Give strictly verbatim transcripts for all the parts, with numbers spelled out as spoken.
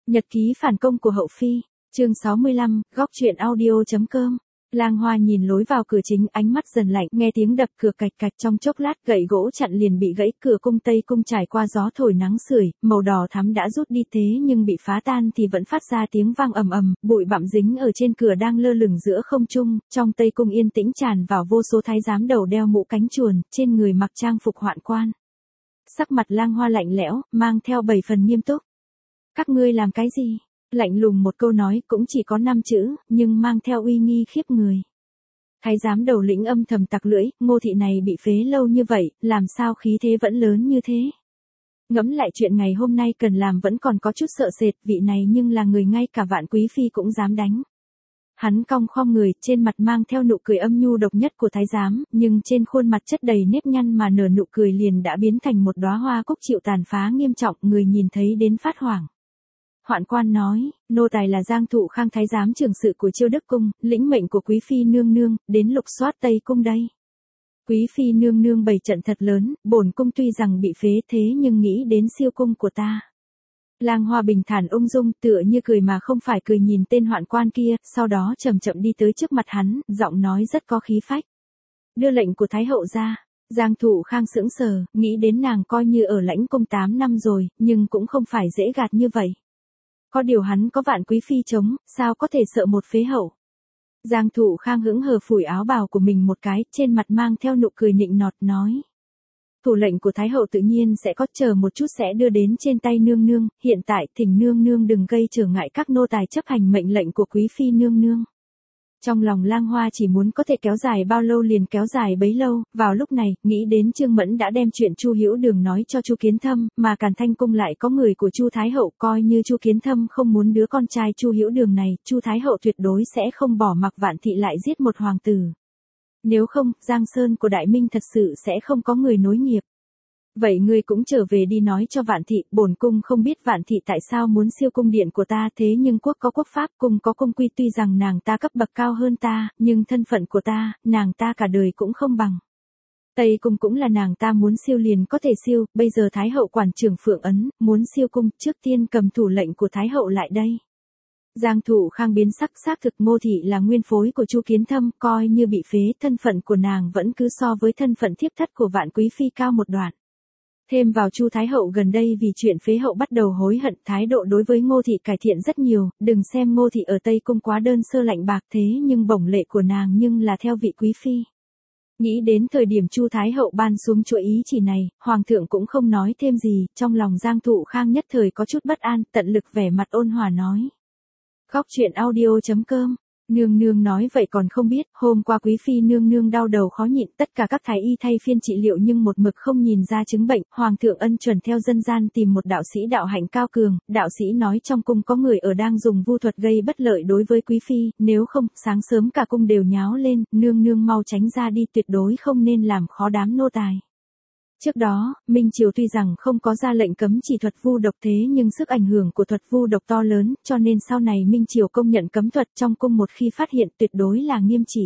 Nhật ký phản công của hậu phi, chương sáu mươi lăm, góc truyện audio chấm com. Lang Hoa nhìn lối vào cửa chính, ánh mắt dần lạnh, nghe tiếng đập cửa cạch cạch, trong chốc lát gậy gỗ chặn liền bị gãy, cửa cung tây cung trải qua gió thổi nắng sưởi, màu đỏ thắm đã rút đi thế nhưng bị phá tan thì vẫn phát ra tiếng vang ầm ầm, bụi bặm dính ở trên cửa đang lơ lửng giữa không trung, trong tây cung yên tĩnh tràn vào vô số thái giám đầu đeo mũ cánh chuồn, trên người mặc trang phục hoạn quan. Sắc mặt Lang Hoa lạnh lẽo, mang theo bảy phần nghiêm túc. Các ngươi làm cái gì? Lạnh lùng một câu nói cũng chỉ có năm chữ, nhưng mang theo uy nghi khiếp người. Thái giám đầu lĩnh âm thầm tặc lưỡi, Ngô thị này bị phế lâu như vậy, làm sao khí thế vẫn lớn như thế? Ngẫm lại chuyện ngày hôm nay cần làm vẫn còn có chút sợ sệt, vị này nhưng là người ngay cả Vạn Quý phi cũng dám đánh. Hắn cong khom người, trên mặt mang theo nụ cười âm nhu độc nhất của thái giám, nhưng trên khuôn mặt chất đầy nếp nhăn mà nở nụ cười liền đã biến thành một đóa hoa cúc chịu tàn phá nghiêm trọng, người nhìn thấy đến phát hoảng. Hoạn quan nói, nô tài là Giang Thụ Khang thái giám trưởng sự của Chiêu Đức cung, lĩnh mệnh của quý phi nương nương, đến lục soát Tây cung đây. Quý phi nương nương bày trận thật lớn, bổn cung tuy rằng bị phế thế nhưng nghĩ đến siêu cung của ta. Lang Hoa bình thản ung dung, tựa như cười mà không phải cười, nhìn tên hoạn quan kia, sau đó chậm chậm đi tới trước mặt hắn, giọng nói rất có khí phách. Đưa lệnh của thái hậu ra. Giang Thụ Khang sững sờ, nghĩ đến nàng coi như ở lãnh cung tám năm rồi, nhưng cũng không phải dễ gạt như vậy. Có điều hắn có Vạn Quý phi chống, sao có thể sợ một phế hậu. Giang Thụ Khang hững hờ phủi áo bào của mình một cái, trên mặt mang theo nụ cười nịnh nọt nói. Thủ lệnh của Thái hậu tự nhiên sẽ có, chờ một chút sẽ đưa đến trên tay nương nương, hiện tại thỉnh nương nương đừng gây trở ngại các nô tài chấp hành mệnh lệnh của quý phi nương nương. Trong lòng Lang Hoa chỉ muốn có thể kéo dài bao lâu liền kéo dài bấy lâu, vào lúc này, nghĩ đến Trương Mẫn đã đem chuyện Chu Hữu Đường nói cho Chu Kiến Thâm, mà Càn Thanh cung lại có người của Chu Thái hậu, coi như Chu Kiến Thâm không muốn đứa con trai Chu Hữu Đường này, Chu Thái hậu tuyệt đối sẽ không bỏ mặc Vạn thị lại giết một hoàng tử. Nếu không, Giang Sơn của Đại Minh thật sự sẽ không có người nối nghiệp. Vậy ngươi cũng trở về đi nói cho Vạn thị, bổn cung không biết Vạn thị tại sao muốn siêu cung điện của ta, thế nhưng quốc có quốc pháp, cung có cung quy, tuy rằng nàng ta cấp bậc cao hơn ta, nhưng thân phận của ta, nàng ta cả đời cũng không bằng. Tây cung cũng là nàng ta muốn siêu liền có thể siêu, bây giờ Thái hậu quản trưởng Phượng Ấn, muốn siêu cung, trước tiên cầm thủ lệnh của Thái hậu lại đây. Giang Thụ Khang biến sắc, xác thực Ngô thị là nguyên phối của Chu Kiến Thâm, coi như bị phế, thân phận của nàng vẫn cứ so với thân phận thiếp thất của Vạn Quý phi cao một đoạn. Thêm vào Chu Thái hậu gần đây vì chuyện phế hậu bắt đầu hối hận, thái độ đối với Ngô thị cải thiện rất nhiều, đừng xem Ngô thị ở Tây cung quá đơn sơ lạnh bạc thế nhưng bổng lệ của nàng nhưng là theo vị quý phi. Nghĩ đến thời điểm Chu Thái hậu ban xuống chuỗi ý chỉ này, hoàng thượng cũng không nói thêm gì, trong lòng Giang Thụ Khang nhất thời có chút bất an, tận lực vẻ mặt ôn hòa nói. Góc truyện audio chấm com. Nương nương nói vậy còn không biết, hôm qua quý phi nương nương đau đầu khó nhịn, tất cả các thái y thay phiên trị liệu nhưng một mực không nhìn ra chứng bệnh, hoàng thượng ân chuẩn theo dân gian tìm một đạo sĩ đạo hạnh cao cường, đạo sĩ nói trong cung có người ở đang dùng vu thuật gây bất lợi đối với quý phi, nếu không, sáng sớm cả cung đều nháo lên, nương nương mau tránh ra đi, tuyệt đối không nên làm khó đám nô tài. Trước đó, Minh Triều tuy rằng không có ra lệnh cấm chỉ thuật vu độc thế nhưng sức ảnh hưởng của thuật vu độc to lớn, cho nên sau này Minh Triều công nhận cấm thuật trong cung, một khi phát hiện tuyệt đối là nghiêm trị.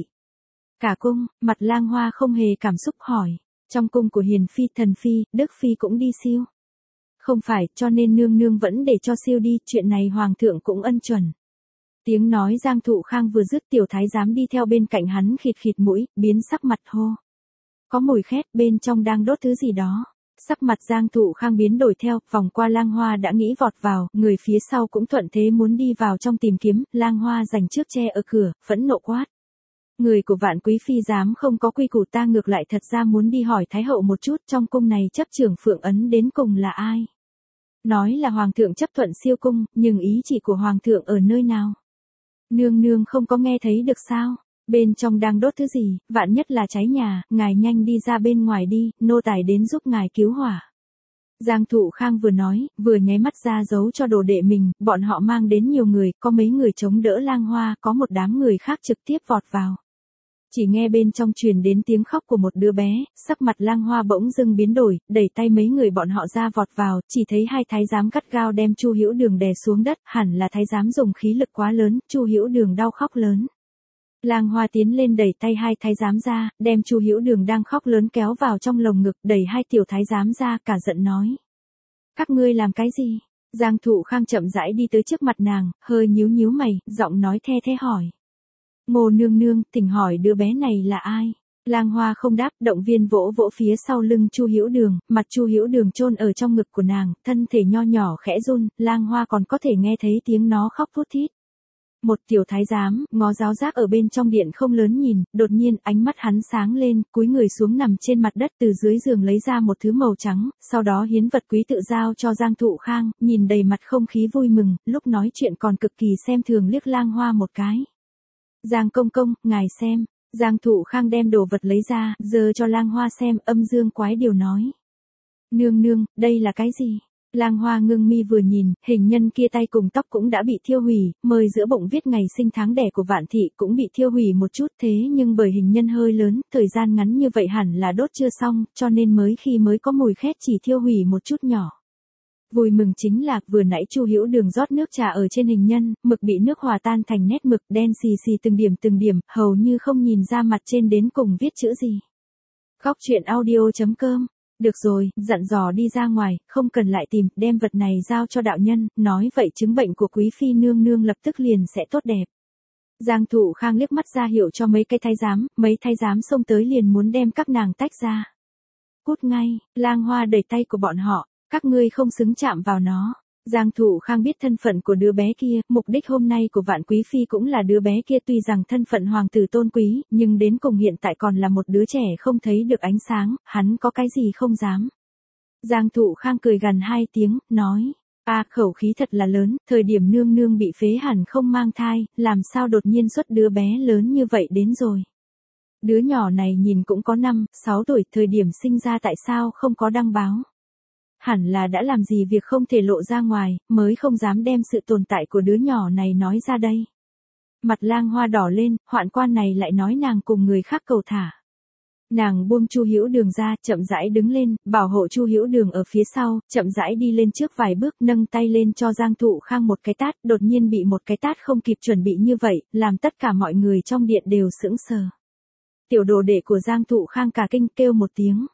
Cả cung, mặt Lang Hoa không hề cảm xúc hỏi, trong cung của Hiền Phi, Thần Phi, Đức Phi cũng đi siêu. Không phải, cho nên nương nương vẫn để cho siêu đi, chuyện này hoàng thượng cũng ân chuẩn. Tiếng nói Giang Thụ Khang vừa dứt, tiểu thái giám đi theo bên cạnh hắn khịt khịt mũi, biến sắc mặt hô. Có mùi khét, bên trong đang đốt thứ gì đó. Sắc mặt Giang Thụ Khang biến đổi theo, vòng qua Lang Hoa đã nghĩ vọt vào, người phía sau cũng thuận thế muốn đi vào trong tìm kiếm, Lang Hoa giành trước che ở cửa, phẫn nộ quát. Người của Vạn Quý phi dám không có quy củ, ta ngược lại thật ra muốn đi hỏi Thái hậu một chút, trong cung này chấp trưởng Phượng Ấn đến cùng là ai? Nói là hoàng thượng chấp thuận siêu cung, nhưng ý chỉ của hoàng thượng ở nơi nào? Nương nương không có nghe thấy được sao? Bên trong đang đốt thứ gì, vạn nhất là cháy nhà, ngài nhanh đi ra bên ngoài đi, nô tài đến giúp ngài cứu hỏa. Giang Thụ Khang vừa nói, vừa nháy mắt ra dấu cho đồ đệ mình, bọn họ mang đến nhiều người, có mấy người chống đỡ Lang Hoa, có một đám người khác trực tiếp vọt vào. Chỉ nghe bên trong truyền đến tiếng khóc của một đứa bé, sắc mặt Lang Hoa bỗng dưng biến đổi, đẩy tay mấy người bọn họ ra vọt vào, chỉ thấy hai thái giám gắt gao đem Chu Hữu Đường đè xuống đất, hẳn là thái giám dùng khí lực quá lớn, Chu Hữu Đường đau khóc lớn. Lang Hoa tiến lên đẩy tay hai thái giám ra, đem Chu Hữu Đường đang khóc lớn kéo vào trong lồng ngực, đẩy hai tiểu thái giám ra, cả giận nói. Các ngươi làm cái gì? Giang Thụ Khang chậm rãi đi tới trước mặt nàng, hơi nhíu nhíu mày, giọng nói the thế hỏi. Ngô nương nương, thỉnh hỏi đứa bé này là ai? Lang Hoa không đáp, động viên vỗ vỗ phía sau lưng Chu Hiểu Đường, mặt Chu Hiểu Đường chôn ở trong ngực của nàng, thân thể nho nhỏ khẽ run, Lang Hoa còn có thể nghe thấy tiếng nó khóc thút thít. Một tiểu thái giám, ngó giáo giác ở bên trong điện không lớn nhìn, đột nhiên ánh mắt hắn sáng lên, cúi người xuống nằm trên mặt đất từ dưới giường lấy ra một thứ màu trắng, sau đó hiến vật quý tự giao cho Giang Thụ Khang, nhìn đầy mặt không khí vui mừng, lúc nói chuyện còn cực kỳ xem thường liếc Lang Hoa một cái. Giang công công, ngài xem. Giang Thụ Khang đem đồ vật lấy ra, giơ cho Lang Hoa xem, âm dương quái điều nói. Nương nương, đây là cái gì? Lang Hoa ngưng mi vừa nhìn, hình nhân kia tay cùng tóc cũng đã bị thiêu hủy, mời giữa bụng viết ngày sinh tháng đẻ của Vạn Thị cũng bị thiêu hủy một chút, thế nhưng bởi hình nhân hơi lớn, thời gian ngắn như vậy hẳn là đốt chưa xong, cho nên mới khi mới có mùi khét chỉ thiêu hủy một chút nhỏ. Vui mừng chính là, vừa nãy Chu Hiểu Đường rót nước trà ở trên hình nhân, mực bị nước hòa tan thành nét mực đen xì xì từng điểm từng điểm, hầu như không nhìn ra mặt trên đến cùng viết chữ gì. Góc truyện audio chấm com. Được rồi, dặn dò đi ra ngoài, không cần lại tìm, đem vật này giao cho đạo nhân, nói vậy chứng bệnh của quý phi nương nương lập tức liền sẽ tốt đẹp. Giang Thụ Khang liếc mắt ra hiệu cho mấy cái thái giám, mấy thái giám xông tới liền muốn đem các nàng tách ra. Cút ngay, Lang Hoa đẩy tay của bọn họ. Các ngươi không xứng chạm vào nó. Giang Thụ Khang biết thân phận của đứa bé kia, mục đích hôm nay của Vạn Quý Phi cũng là đứa bé kia tuy rằng thân phận hoàng tử tôn quý, nhưng đến cùng hiện tại còn là một đứa trẻ không thấy được ánh sáng, hắn có cái gì không dám. Giang Thụ Khang cười gằn hai tiếng, nói, a khẩu khí thật là lớn, thời điểm nương nương bị phế hẳn không mang thai, làm sao đột nhiên xuất đứa bé lớn như vậy đến rồi. Đứa nhỏ này nhìn cũng có năm, sáu tuổi, thời điểm sinh ra tại sao không có đăng báo. Hẳn là đã làm gì việc không thể lộ ra ngoài, mới không dám đem sự tồn tại của đứa nhỏ này nói ra đây. Mặt Lang Hoa đỏ lên, hoạn quan này lại nói nàng cùng người khác cầu thả. Nàng buông Chu Hiểu Đường ra, chậm rãi đứng lên, bảo hộ Chu Hiểu Đường ở phía sau, chậm rãi đi lên trước vài bước, nâng tay lên cho Giang Thụ Khang một cái tát, đột nhiên bị một cái tát không kịp chuẩn bị như vậy, làm tất cả mọi người trong điện đều sững sờ. Tiểu đồ đệ của Giang Thụ Khang cả kinh kêu một tiếng.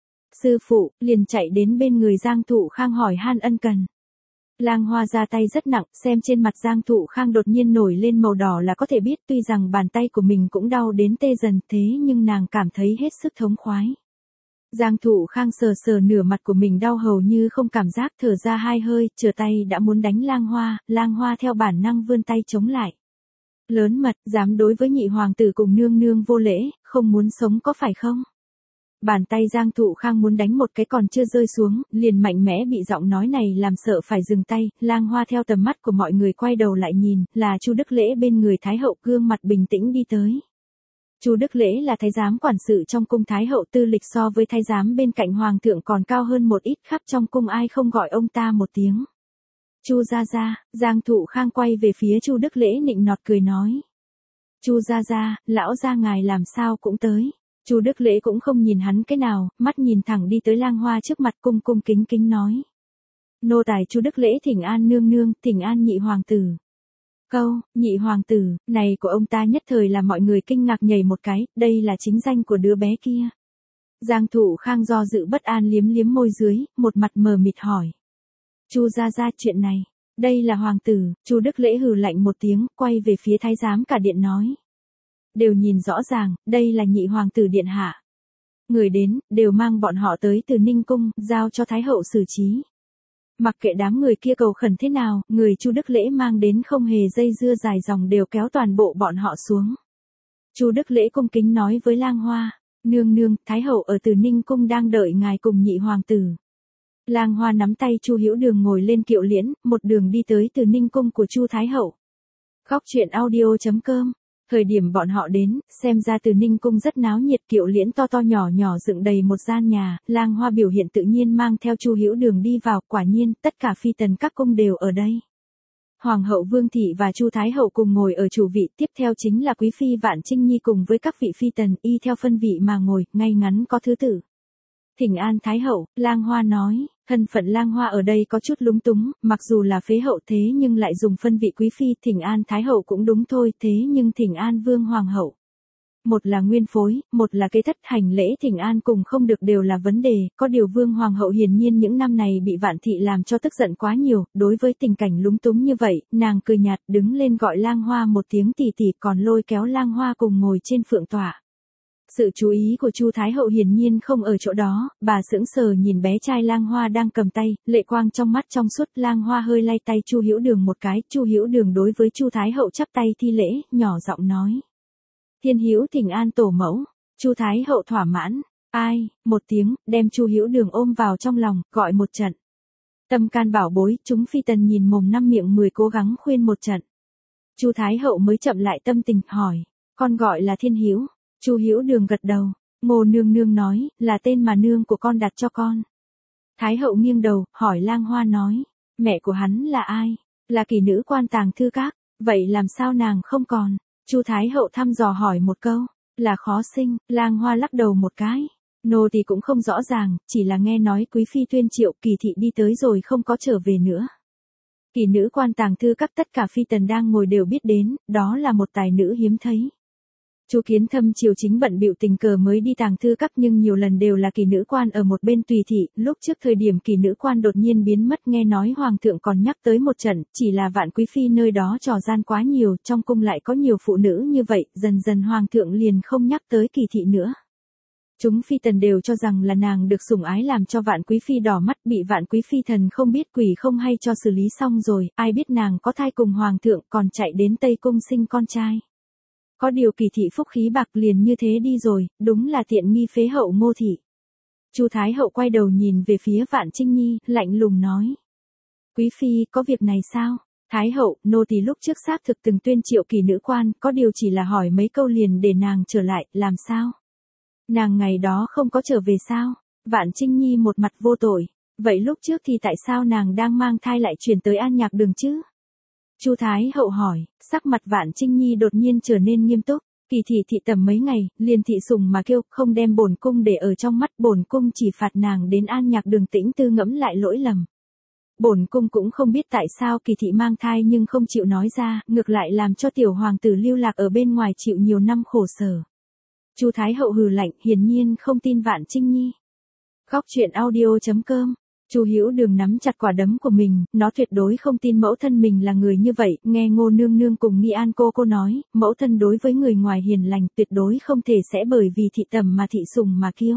Sư phụ, liền chạy đến bên người Giang Thụ Khang hỏi han ân cần. Lang Hoa ra tay rất nặng, xem trên mặt Giang Thụ Khang đột nhiên nổi lên màu đỏ là có thể biết tuy rằng bàn tay của mình cũng đau đến tê dần thế nhưng nàng cảm thấy hết sức thống khoái. Giang Thụ Khang sờ sờ nửa mặt của mình đau hầu như không cảm giác thở ra hai hơi, chờ tay đã muốn đánh Lang Hoa, Lang Hoa theo bản năng vươn tay chống lại. Lớn mật, dám đối với nhị hoàng tử cùng nương nương vô lễ, không muốn sống có phải không? Bàn tay Giang Thụ Khang muốn đánh một cái còn chưa rơi xuống, liền mạnh mẽ bị giọng nói này làm sợ phải dừng tay, Lang Hoa theo tầm mắt của mọi người quay đầu lại nhìn, là Chu Đức Lễ bên người Thái hậu gương mặt bình tĩnh đi tới. Chu Đức Lễ là thái giám quản sự trong cung Thái hậu tư lịch so với thái giám bên cạnh hoàng thượng còn cao hơn một ít khắp trong cung ai không gọi ông ta một tiếng. Chu gia gia, Giang Thụ Khang quay về phía Chu Đức Lễ nịnh nọt cười nói. Chu gia gia, lão gia ngài làm sao cũng tới. Chu Đức Lễ cũng không nhìn hắn cái nào, mắt nhìn thẳng đi tới Lang Hoa trước mặt cung cung kính kính nói. Nô tài Chu Đức Lễ thỉnh an nương nương, thỉnh an nhị hoàng tử. Câu, nhị hoàng tử, này của ông ta nhất thời làm mọi người kinh ngạc nhảy một cái, đây là chính danh của đứa bé kia. Giang Thụ Khang do dự bất an liếm liếm môi dưới, một mặt mờ mịt hỏi. Chu gia gia chuyện này, đây là hoàng tử, Chu Đức Lễ hừ lạnh một tiếng, quay về phía thái giám cả điện nói. Đều nhìn rõ ràng, đây là nhị hoàng tử điện hạ. Người đến, đều mang bọn họ tới từ Ninh Cung, giao cho Thái hậu xử trí. Mặc kệ đám người kia cầu khẩn thế nào, người Chu Đức Lễ mang đến không hề dây dưa dài dòng đều kéo toàn bộ bọn họ xuống. Chu Đức Lễ cung kính nói với Lang Hoa, nương nương, Thái hậu ở từ Ninh Cung đang đợi ngài cùng nhị hoàng tử. Lang Hoa nắm tay Chu Hiểu Đường ngồi lên kiệu liễn, một đường đi tới từ Ninh Cung của Chu Thái hậu. Góc truyện audio chấm com. Thời điểm bọn họ đến, xem ra từ Ninh Cung rất náo nhiệt, kiệu liễn to to nhỏ nhỏ dựng đầy một gian nhà, Lang Hoa biểu hiện tự nhiên mang theo Chu Hiểu Đường đi vào, quả nhiên, tất cả phi tần các cung đều ở đây. Hoàng hậu Vương Thị và Chu Thái hậu cùng ngồi ở chủ vị, tiếp theo chính là Quý phi Vạn Trinh Nhi cùng với các vị phi tần, y theo phân vị mà ngồi, ngay ngắn có thứ tự. Thỉnh an Thái hậu, Lang Hoa nói. Thân phận Lang Hoa ở đây có chút lúng túng, mặc dù là phế hậu thế nhưng lại dùng phân vị quý phi, thỉnh an Thái hậu cũng đúng thôi, thế nhưng thỉnh an Vương Hoàng hậu. Một là nguyên phối, một là kế thất, hành lễ thỉnh an cùng không được đều là vấn đề, có điều Vương Hoàng hậu hiển nhiên những năm này bị Vạn Thị làm cho tức giận quá nhiều, đối với tình cảnh lúng túng như vậy, nàng cười nhạt đứng lên gọi Lang Hoa một tiếng tỷ tỷ còn lôi kéo Lang Hoa cùng ngồi trên phượng tọa. Sự chú ý của Chu Thái hậu hiển nhiên không ở chỗ đó, bà sững sờ nhìn bé trai Lang Hoa đang cầm tay, lệ quang trong mắt trong suốt. Lang Hoa hơi lay tay Chu Hữu Đường một cái, Chu Hữu Đường đối với Chu Thái hậu chắp tay thi lễ, nhỏ giọng nói: "Thiên hữu thỉnh an tổ mẫu." Chu Thái hậu thỏa mãn, ai, một tiếng, đem Chu Hữu Đường ôm vào trong lòng, gọi một trận. Tâm can bảo bối, chúng phi tần nhìn mồm năm miệng mười cố gắng khuyên một trận. Chu Thái hậu mới chậm lại tâm tình, hỏi: "Con gọi là Thiên hữu?" Chu Hữu Đường gật đầu. Ngô nương nương nói, là tên mà nương của con đặt cho con. Thái hậu nghiêng đầu, hỏi Lang Hoa nói: "Mẹ của hắn là ai?" "Là kỳ nữ quan tàng thư các." "Vậy làm sao nàng không còn?" Chu Thái hậu thăm dò hỏi một câu. "Là khó sinh." Lang Hoa lắc đầu một cái. "Nô thì cũng không rõ ràng, chỉ là nghe nói quý phi tuyên triệu Kỳ thị đi tới rồi không có trở về nữa." Kỳ nữ quan tàng thư các tất cả phi tần đang ngồi đều biết đến, đó là một tài nữ hiếm thấy. Chu Kiến Thâm triều chính bận bịu tình cờ mới đi tàng thư các nhưng nhiều lần đều là kỳ nữ quan ở một bên tùy thị, lúc trước thời điểm kỳ nữ quan đột nhiên biến mất nghe nói hoàng thượng còn nhắc tới một trận, chỉ là Vạn quý phi nơi đó trò gian quá nhiều, trong cung lại có nhiều phụ nữ như vậy, dần dần hoàng thượng liền không nhắc tới Kỳ thị nữa. Chúng phi tần đều cho rằng là nàng được sủng ái làm cho Vạn quý phi đỏ mắt, bị Vạn quý phi thần không biết quỷ không hay cho xử lý xong rồi, ai biết nàng có thai cùng hoàng thượng còn chạy đến Tây cung sinh con trai. Có điều Kỳ thị phúc khí bạc liền như thế đi rồi, đúng là tiện nghi phế hậu Ngô thị. Chu Thái hậu quay đầu nhìn về phía Vạn Trinh Nhi, lạnh lùng nói: "Quý phi, có việc này sao?" Thái hậu, nô tỳ lúc trước xác thực từng tuyên triệu kỳ nữ quan, có điều chỉ là hỏi mấy câu liền để nàng trở lại, làm sao? Nàng ngày đó không có trở về sao? Vạn Trinh Nhi một mặt vô tội. Vậy lúc trước thì tại sao nàng đang mang thai lại chuyển tới An Nhạc Đường chứ? Chu Thái hậu hỏi, sắc mặt Vạn Trinh Nhi đột nhiên trở nên nghiêm túc. Kỳ thị thị tầm mấy ngày, liền thị sùng mà kêu, không đem bổn cung để ở trong mắt, bổn cung chỉ phạt nàng đến An Nhạc Đường tĩnh tư ngẫm lại lỗi lầm. Bổn cung cũng không biết tại sao Kỳ thị mang thai nhưng không chịu nói ra, ngược lại làm cho tiểu hoàng tử lưu lạc ở bên ngoài chịu nhiều năm khổ sở. Chu Thái hậu hừ lạnh, hiển nhiên không tin Vạn Trinh Nhi. Góc truyện audio chấm com. Chu Hữu Đường nắm chặt quả đấm của mình, nó tuyệt đối không tin mẫu thân mình là người như vậy, nghe Ngô nương nương cùng Nghi An cô cô nói, mẫu thân đối với người ngoài hiền lành, tuyệt đối không thể sẽ bởi vì thị tầm mà thị sùng mà kiêu.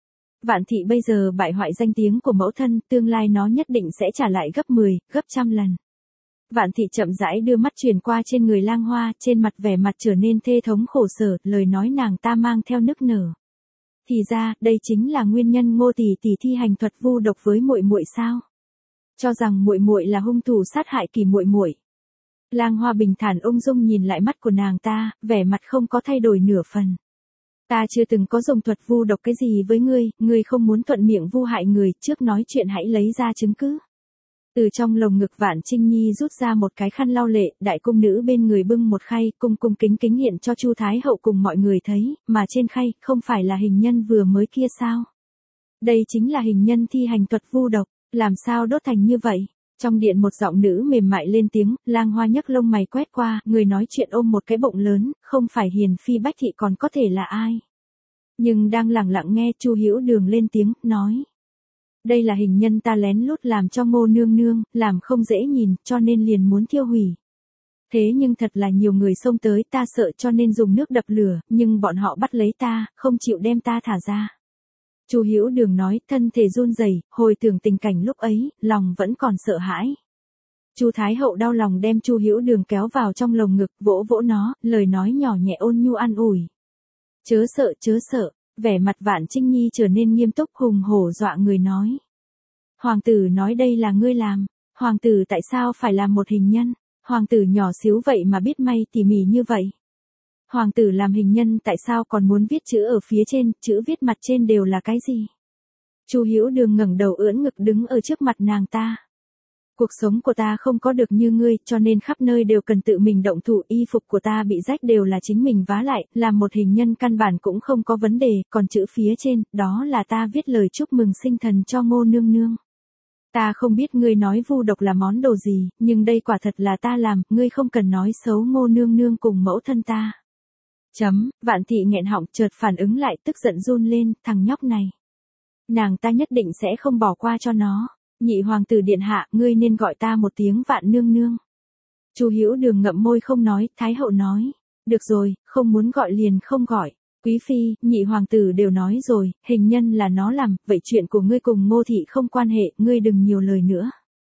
Vạn thị bây giờ bại hoại danh tiếng của mẫu thân, tương lai nó nhất định sẽ trả lại gấp mười, gấp trăm lần. Vạn thị chậm rãi đưa mắt truyền qua trên người Lang Hoa, trên mặt vẻ mặt trở nên thê thống khổ sở, lời nói nàng ta mang theo nức nở. Thì ra, đây chính là nguyên nhân Ngô tỷ tỷ thi hành thuật vu độc với muội muội sao? Cho rằng muội muội là hung thủ sát hại Kỳ muội muội. Lang Hoa bình thản ung dung nhìn lại mắt của nàng ta, vẻ mặt không có thay đổi nửa phần. Ta chưa từng có dùng thuật vu độc cái gì với ngươi, ngươi không muốn thuận miệng vu hại người, trước nói chuyện hãy lấy ra chứng cứ. Từ trong lồng ngực Vạn Trinh Nhi rút ra một cái khăn lau lệ, đại cung nữ bên người bưng một khay, cung cung kính kính hiện cho Chu Thái hậu cùng mọi người thấy, mà trên khay, không phải là hình nhân vừa mới kia sao? Đây chính là hình nhân thi hành thuật vu độc, làm sao đốt thành như vậy? Trong điện một giọng nữ mềm mại lên tiếng, Lang Hoa nhấc lông mày quét qua, người nói chuyện ôm một cái bụng lớn, không phải Hiền phi Bách thị còn có thể là ai? Nhưng đang lặng lặng nghe Chu Hữu Đường lên tiếng, nói. Đây là hình nhân ta lén lút làm cho Ngô nương nương, làm không dễ nhìn, cho nên liền muốn thiêu hủy. Thế nhưng thật là nhiều người xông tới, ta sợ cho nên dùng nước đập lửa, nhưng bọn họ bắt lấy ta, không chịu đem ta thả ra. Chu Hữu Đường nói, thân thể run rẩy, hồi tưởng tình cảnh lúc ấy, lòng vẫn còn sợ hãi. Chu Thái hậu đau lòng đem Chu Hữu Đường kéo vào trong lồng ngực, vỗ vỗ nó, lời nói nhỏ nhẹ ôn nhu an ủi. Chớ sợ, chớ sợ. Vẻ mặt Vạn Trinh Nhi trở nên nghiêm túc hùng hổ dọa người nói. Hoàng tử nói đây là ngươi làm. Hoàng tử tại sao phải làm một hình nhân? Hoàng tử nhỏ xíu vậy mà biết may tỉ mỉ như vậy. Hoàng tử làm hình nhân tại sao còn muốn viết chữ ở phía trên, chữ viết mặt trên đều là cái gì? Chu Hữu Đường ngẩng đầu ưỡn ngực đứng ở trước mặt nàng ta. Cuộc sống của ta không có được như ngươi, cho nên khắp nơi đều cần tự mình động thủ, y phục của ta bị rách đều là chính mình vá lại, làm một hình nhân căn bản cũng không có vấn đề, còn chữ phía trên, đó là ta viết lời chúc mừng sinh thần cho Ngô nương nương. Ta không biết ngươi nói vu độc là món đồ gì, nhưng đây quả thật là ta làm, ngươi không cần nói xấu Ngô nương nương cùng mẫu thân ta. Chấm, Vạn thị nghẹn họng chợt phản ứng lại tức giận run lên, thằng nhóc này. Nàng ta nhất định sẽ không bỏ qua cho nó. Nhị hoàng tử điện hạ, ngươi nên gọi ta một tiếng Vạn nương nương. Chu Hữu Đường ngậm môi không nói, Thái hậu nói. Được rồi, không muốn gọi liền không gọi. Quý phi, nhị hoàng tử đều nói rồi, hình nhân là nó làm, vậy chuyện của ngươi cùng Ngô thị không quan hệ, ngươi đừng nhiều lời nữa.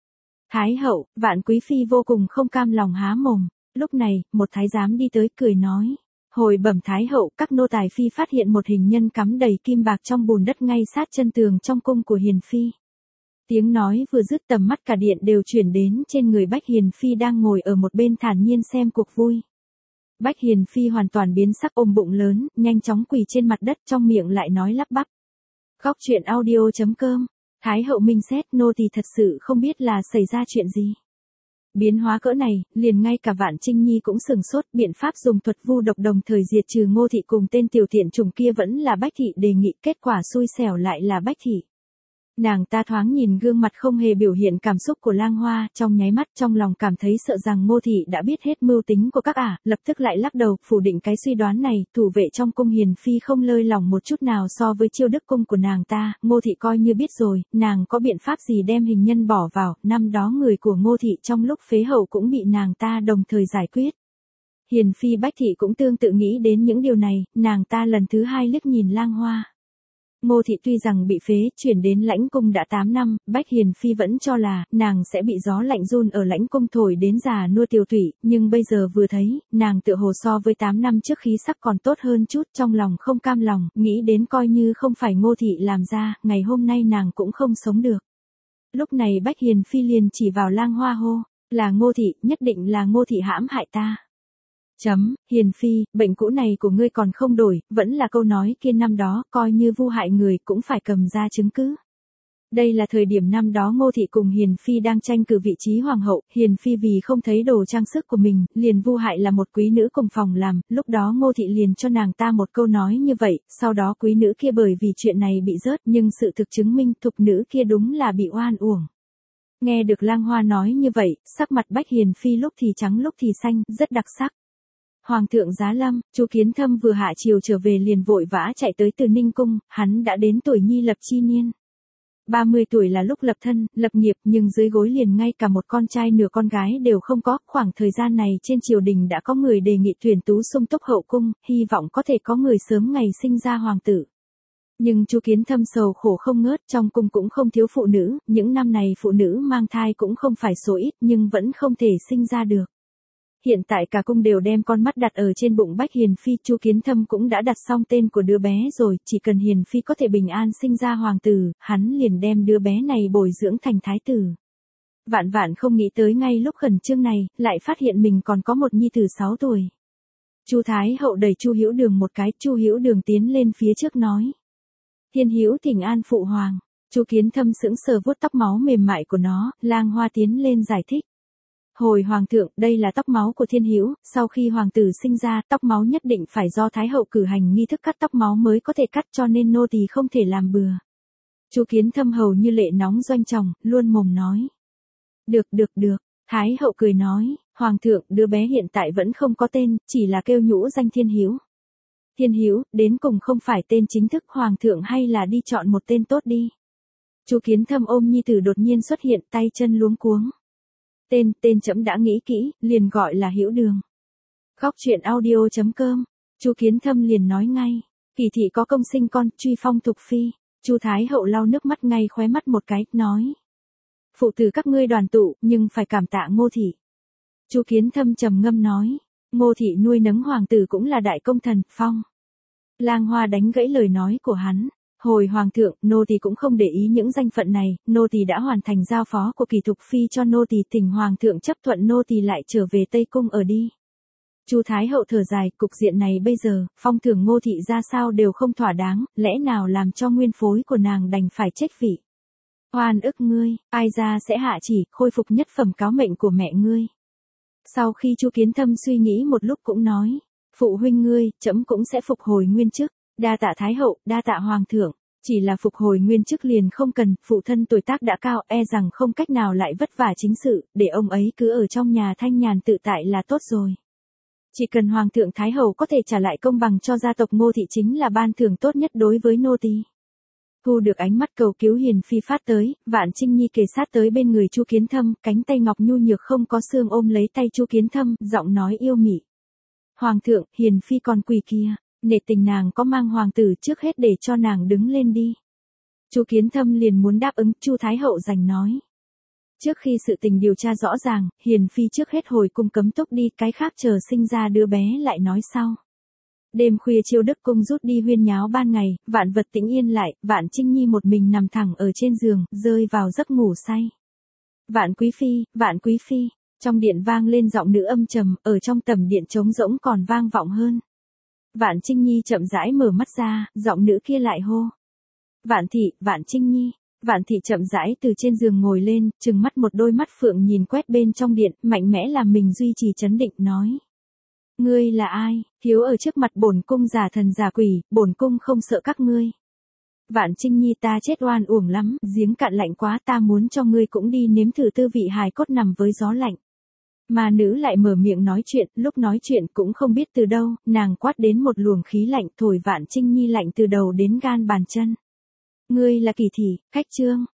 Thái hậu, Vạn quý phi vô cùng không cam lòng há mồm. Lúc này, một thái giám đi tới cười nói. Hồi bẩm Thái hậu, các nô tài phi phát hiện một hình nhân cắm đầy kim bạc trong bùn đất ngay sát chân tường trong cung của Hiền phi. Tiếng nói vừa dứt tầm mắt cả điện đều chuyển đến trên người Bách Hiền phi đang ngồi ở một bên thản nhiên xem cuộc vui. Bách Hiền phi hoàn toàn biến sắc ôm bụng lớn, nhanh chóng quỳ trên mặt đất trong miệng lại nói lắp bắp. Góc truyện audio chấm com. Thái hậu minh xét nô tỳ thật sự không biết là xảy ra chuyện gì. Biến hóa cỡ này, liền ngay cả Vạn Trinh Nhi cũng sừng sốt, biện pháp dùng thuật vu độc đồng thời diệt trừ Ngô thị cùng tên tiểu tiện trùng kia vẫn là Bách thị đề nghị, kết quả xui xẻo lại là Bách thị. Nàng ta thoáng nhìn gương mặt không hề biểu hiện cảm xúc của Lang Hoa, trong nháy mắt trong lòng cảm thấy sợ rằng Ngô thị đã biết hết mưu tính của các ả, lập tức lại lắc đầu, phủ định cái suy đoán này, thủ vệ trong cung Hiền phi không lơi lỏng một chút nào so với chiêu đức cung của nàng ta, Ngô thị coi như biết rồi, nàng có biện pháp gì đem hình nhân bỏ vào, năm đó người của Ngô thị trong lúc phế hậu cũng bị nàng ta đồng thời giải quyết. Hiền phi Bách thị cũng tương tự nghĩ đến những điều này, nàng ta lần thứ hai liếc nhìn Lang Hoa. Ngô thị tuy rằng bị phế, chuyển đến lãnh cung đã tám năm, Bách Hiền phi vẫn cho là, nàng sẽ bị gió lạnh run ở lãnh cung thổi đến già nua tiều tụy, nhưng bây giờ vừa thấy, nàng tựa hồ so với tám năm trước khí sắc còn tốt hơn chút, trong lòng không cam lòng, nghĩ đến coi như không phải Ngô thị làm ra, ngày hôm nay nàng cũng không sống được. Lúc này Bách Hiền phi liền chỉ vào Lang Hoa hô, là Ngô thị, nhất định là Ngô thị hãm hại ta. Chấm, Hiền phi, bệnh cũ này của ngươi còn không đổi, vẫn là câu nói kia năm đó, coi như vu hại người cũng phải cầm ra chứng cứ. Đây là thời điểm năm đó Ngô thị cùng Hiền phi đang tranh cử vị trí hoàng hậu, Hiền phi vì không thấy đồ trang sức của mình, liền vu hại là một quý nữ cùng phòng làm, lúc đó Ngô thị liền cho nàng ta một câu nói như vậy, sau đó quý nữ kia bởi vì chuyện này bị rớt, nhưng sự thực chứng minh thục nữ kia đúng là bị oan uổng. Nghe được Lang Hoa nói như vậy, sắc mặt Bách Hiền phi lúc thì trắng lúc thì xanh, rất đặc sắc. Hoàng thượng giá lâm, Chu Kiến Thâm vừa hạ triều trở về liền vội vã chạy tới Từ Ninh cung, hắn đã đến tuổi nhi lập chi niên. ba mươi tuổi là lúc lập thân, lập nghiệp, nhưng dưới gối liền ngay cả một con trai nửa con gái đều không có, khoảng thời gian này trên triều đình đã có người đề nghị tuyển tú sung túc hậu cung, hy vọng có thể có người sớm ngày sinh ra hoàng tử. Nhưng Chu Kiến Thâm sầu khổ không ngớt, trong cung cũng không thiếu phụ nữ, những năm này phụ nữ mang thai cũng không phải số ít nhưng vẫn không thể sinh ra được. Hiện tại cả cung đều đem con mắt đặt ở trên bụng Bách Hiền phi, Chu Kiến Thâm cũng đã đặt xong tên của đứa bé rồi, chỉ cần Hiền phi có thể bình an sinh ra hoàng tử, hắn liền đem đứa bé này bồi dưỡng thành thái tử. Vạn vạn không nghĩ tới ngay lúc khẩn trương này, lại phát hiện mình còn có một nhi tử sáu tuổi. Chu Thái hậu đẩy Chu Hữu Đường một cái, Chu Hữu Đường tiến lên phía trước nói: "Thiên Hữu thỉnh an phụ hoàng." Chu Kiến Thâm sững sờ vuốt tóc máu mềm mại của nó, Lang Hoa tiến lên giải thích: "Hồi hoàng thượng, đây là tóc máu của Thiên Hữu, sau khi hoàng tử sinh ra, tóc máu nhất định phải do thái hậu cử hành nghi thức cắt tóc máu mới có thể cắt, cho nên nô tỳ không thể làm bừa." Chu Kiến Thâm hầu như lệ nóng doanh tròng, luôn mồm nói: "Được được được." Thái hậu cười nói: "Hoàng thượng, đứa bé hiện tại vẫn không có tên, chỉ là kêu nhũ danh Thiên Hữu." Thiên Hữu, đến cùng không phải tên chính thức, hoàng thượng hay là đi chọn một tên tốt đi. Chu Kiến Thâm ôm nhi tử đột nhiên xuất hiện, tay chân luống cuống. Tên, tên trẫm đã nghĩ kỹ, liền gọi là Hữu Đường. Góc truyện audio chấm com. Chu Kiến Thâm liền nói ngay, kỳ thị có công sinh con, truy phong thục phi. Chu Thái hậu lau nước mắt ngay khóe mắt một cái, nói: "Phụ tử các ngươi đoàn tụ, nhưng phải cảm tạ Ngô thị." Chu Kiến Thâm trầm ngâm nói: "Ngô thị nuôi nấng hoàng tử cũng là đại công thần, phong." Lang Hoa đánh gãy lời nói của hắn: "Hồi hoàng thượng, nô tỳ cũng không để ý những danh phận này, nô tỳ đã hoàn thành giao phó của Kỳ Thục phi cho nô tỳ, thỉnh hoàng thượng chấp thuận nô tỳ lại trở về Tây cung ở đi." Chu Thái hậu thở dài, cục diện này bây giờ, phong thưởng Ngô thị ra sao đều không thỏa đáng, lẽ nào làm cho nguyên phối của nàng đành phải chết vị. "Oan ức ngươi, ai ra sẽ hạ chỉ, khôi phục nhất phẩm cáo mệnh của mẹ ngươi." Sau khi Chu Kiến Thâm suy nghĩ một lúc cũng nói: "Phụ huynh ngươi, trẫm cũng sẽ phục hồi nguyên chức." "Đa tạ Thái hậu, đa tạ hoàng thượng." Chỉ là phục hồi nguyên chức liền không cần, phụ thân tuổi tác đã cao, e rằng không cách nào lại vất vả chính sự, để ông ấy cứ ở trong nhà thanh nhàn tự tại là tốt rồi. Chỉ cần Hoàng thượng Thái Hậu có thể trả lại công bằng cho gia tộc Ngô Thị chính là ban thưởng tốt nhất đối với nô tỳ. Thu được ánh mắt cầu cứu Hiền Phi phát tới, Vạn Trinh Nhi kề sát tới bên người Chu Kiến Thâm, cánh tay ngọc nhu nhược không có xương ôm lấy tay Chu Kiến Thâm, giọng nói yêu mị. Hoàng thượng, Hiền Phi còn quỳ kia, nể tình nàng có mang hoàng tử trước hết để cho nàng đứng lên đi. Chu Kiến Thâm liền muốn đáp ứng, Chu Thái Hậu giành nói. Trước khi sự tình điều tra rõ ràng, Hiền Phi trước hết hồi cung cấm túc đi, cái khác chờ sinh ra đứa bé lại nói sau. Đêm khuya Chiêu Đức cung rút đi huyên nháo ban ngày, vạn vật tĩnh yên lại, Vạn Trinh Nhi một mình nằm thẳng ở trên giường, rơi vào giấc ngủ say. Vạn Quý Phi, Vạn Quý Phi, trong điện vang lên giọng nữ âm trầm, ở trong tầm điện trống rỗng còn vang vọng hơn. Vạn Trinh Nhi chậm rãi mở mắt ra, giọng nữ kia lại hô. Vạn Thị, Vạn Trinh Nhi. Vạn Thị chậm rãi từ trên giường ngồi lên, trừng mắt một đôi mắt phượng nhìn quét bên trong điện, mạnh mẽ làm mình duy trì trấn định nói. Ngươi là ai, thiếu ở trước mặt bổn cung giả thần giả quỷ, bổn cung không sợ các ngươi. Vạn Trinh Nhi ta chết oan uổng lắm, giếng cạn lạnh quá, ta muốn cho ngươi cũng đi nếm thử tư vị hài cốt nằm với gió lạnh. Mà nữ lại mở miệng nói chuyện, lúc nói chuyện cũng không biết từ đâu, nàng quát đến một luồng khí lạnh thổi Vạn Trinh Nhi lạnh từ đầu đến gan bàn chân. Ngươi là Kỳ Thị, Khách Trương,